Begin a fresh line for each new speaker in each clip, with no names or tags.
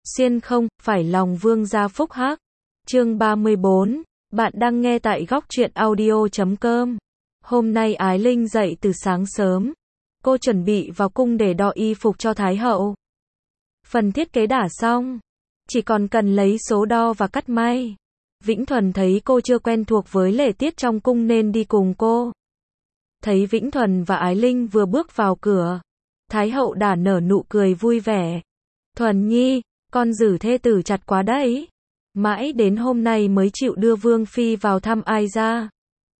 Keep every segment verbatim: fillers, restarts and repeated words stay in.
Xuyên không, phải lòng vương gia phúc hắc. Chương ba mươi bốn, bạn đang nghe tại góc truyện audio chấm com. Hôm nay Ái Linh dậy từ sáng sớm. Cô chuẩn bị vào cung để đọ y phục cho Thái hậu. Phần thiết kế đã xong. Chỉ còn cần lấy số đo và cắt may. Vĩnh Thuần thấy cô chưa quen thuộc với lễ tiết trong cung nên đi cùng cô. Thấy Vĩnh Thuần và Ái Linh vừa bước vào cửa, Thái hậu đã nở nụ cười vui vẻ. Thuần nhi, con giữ thê tử chặt quá đấy. Mãi đến hôm nay mới chịu đưa Vương Phi vào thăm ai ra.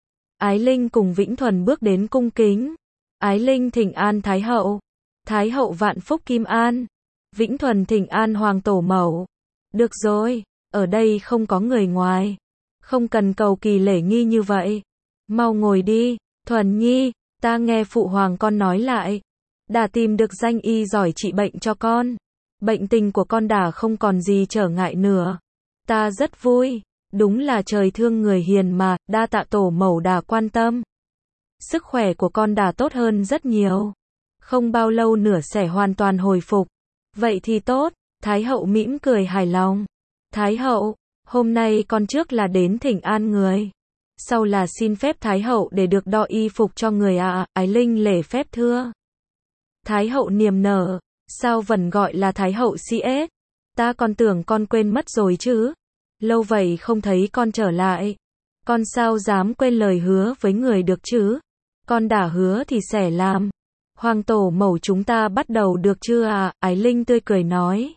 Ái Linh cùng Vĩnh Thuần bước đến cung kính. Ái Linh thỉnh an Thái hậu. Thái hậu vạn phúc kim an. Vĩnh Thuần thỉnh an Hoàng tổ mẫu. Được rồi, ở đây không có người ngoài. Không cần cầu kỳ lễ nghi như vậy. Mau ngồi đi, Thuần nhi, ta nghe phụ hoàng con nói lại. Đã tìm được danh y giỏi trị bệnh cho con. Bệnh tình của con đã không còn gì trở ngại nữa. Ta rất vui, đúng là trời thương người hiền mà, đa tạ tổ mẫu đã quan tâm. Sức khỏe của con đã tốt hơn rất nhiều. Không bao lâu nữa sẽ hoàn toàn hồi phục. Vậy thì tốt, Thái hậu mỉm cười hài lòng. Thái hậu, hôm nay con trước là đến thỉnh an người. Sau là xin phép Thái hậu để được đọ y phục cho người ạ, à. Ái Linh lễ phép thưa. Thái hậu niềm nở, sao vẫn gọi là Thái hậu xê ét? Ta còn tưởng con quên mất rồi chứ. Lâu vậy không thấy con trở lại. Con sao dám quên lời hứa với người được chứ? Con đã hứa thì sẽ làm. Hoàng tổ mẫu chúng ta bắt đầu được chưa à? Ái Linh tươi cười nói.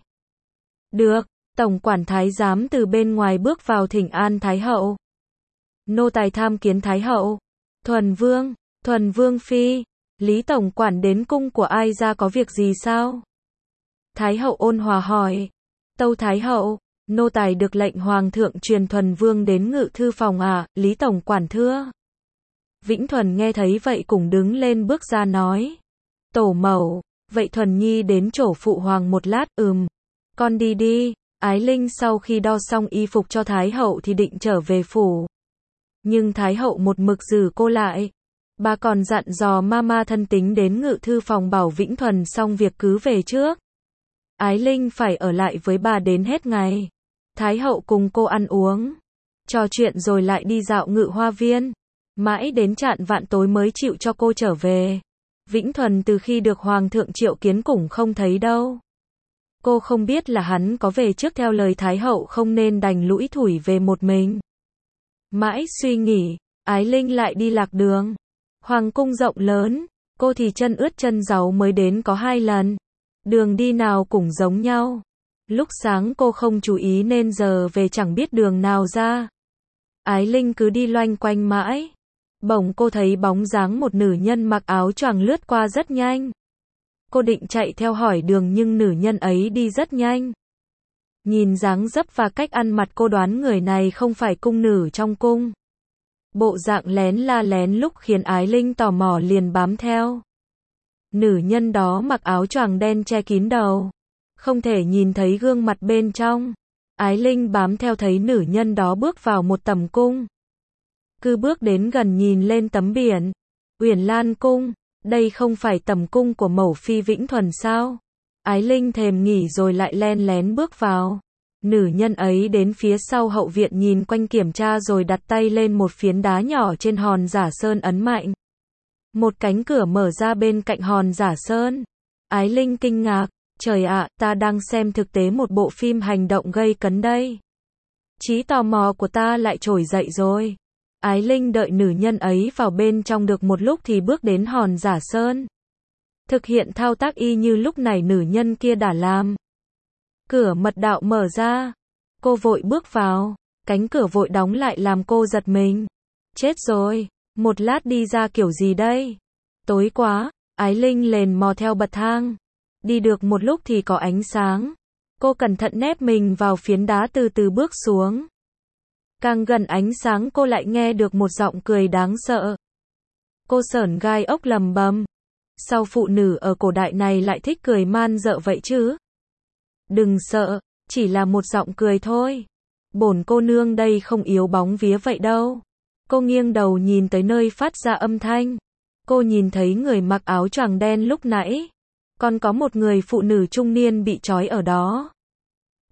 Được, tổng quản thái giám từ bên ngoài bước vào thỉnh an Thái hậu. Nô tài tham kiến Thái hậu. Thuần vương, Thuần vương phi, Lý tổng quản đến cung của ai ra có việc gì sao? Thái hậu ôn hòa hỏi. Tâu Thái hậu, nô tài được lệnh hoàng thượng truyền Thuần vương đến ngự thư phòng à, Lý tổng quản thưa. Vĩnh Thuần nghe thấy vậy cũng đứng lên bước ra nói. Tổ mẫu, vậy Thuần nhi đến chỗ phụ hoàng một lát, ừm. Con đi đi. Ái Linh sau khi đo xong y phục cho Thái hậu thì định trở về phủ. Nhưng Thái hậu một mực giữ cô lại. Bà còn dặn dò mama thân tính đến ngự thư phòng bảo Vĩnh Thuần xong việc cứ về trước. Ái Linh phải ở lại với bà đến hết ngày. Thái hậu cùng cô ăn uống, trò chuyện rồi lại đi dạo ngự hoa viên. Mãi đến chạng vạn tối mới chịu cho cô trở về. Vĩnh Thuần từ khi được hoàng thượng triệu kiến cũng không thấy đâu. Cô không biết là hắn có về trước theo lời Thái hậu không nên đành lủi thủi về một mình. Mãi suy nghĩ, Ái Linh lại đi lạc đường. Hoàng cung rộng lớn, cô thì chân ướt chân dáu mới đến có hai lần. Đường đi nào cũng giống nhau. Lúc sáng cô không chú ý nên giờ về chẳng biết đường nào ra. Ái Linh cứ đi loanh quanh mãi. Bỗng cô thấy bóng dáng một nữ nhân mặc áo choàng lướt qua rất nhanh. Cô định chạy theo hỏi đường nhưng nữ nhân ấy đi rất nhanh. Nhìn dáng dấp và cách ăn mặc cô đoán người này không phải cung nữ trong cung. Bộ dạng lén la lén lúc khiến Ái Linh tò mò liền bám theo. Nữ nhân đó mặc áo choàng đen che kín đầu. Không thể nhìn thấy gương mặt bên trong. Ái Linh bám theo thấy nữ nhân đó bước vào một tầm cung. Cứ bước đến gần nhìn lên tấm biển. Uyển Lan cung, đây không phải tầm cung của mẫu phi Vĩnh Thuần sao? Ái Linh thèm nghỉ rồi lại len lén bước vào. Nữ nhân ấy đến phía sau hậu viện nhìn quanh kiểm tra rồi đặt tay lên một phiến đá nhỏ trên hòn giả sơn ấn mạnh. Một cánh cửa mở ra bên cạnh hòn giả sơn. Ái Linh kinh ngạc, trời ạ, ta đang xem thực tế một bộ phim hành động gây cấn đây. Trí tò mò của ta lại trỗi dậy rồi. Ái Linh đợi nữ nhân ấy vào bên trong được một lúc thì bước đến hòn giả sơn. Thực hiện thao tác y như lúc này nữ nhân kia đã làm. Cửa mật đạo mở ra. Cô vội bước vào. Cánh cửa vội đóng lại làm cô giật mình. Chết rồi. Một lát đi ra kiểu gì đây? Tối quá. Ái Linh lèn mò theo bậc thang. Đi được một lúc thì có ánh sáng. Cô cẩn thận nép mình vào phiến đá từ từ bước xuống. Càng gần ánh sáng cô lại nghe được một giọng cười đáng sợ. Cô sởn gai ốc lầm bầm. Sao phụ nữ ở cổ đại này lại thích cười man dợ vậy chứ? Đừng sợ, chỉ là một giọng cười thôi. Bổn cô nương đây không yếu bóng vía vậy đâu. Cô nghiêng đầu nhìn tới nơi phát ra âm thanh. Cô nhìn thấy người mặc áo choàng đen lúc nãy. Còn có một người phụ nữ trung niên bị trói ở đó.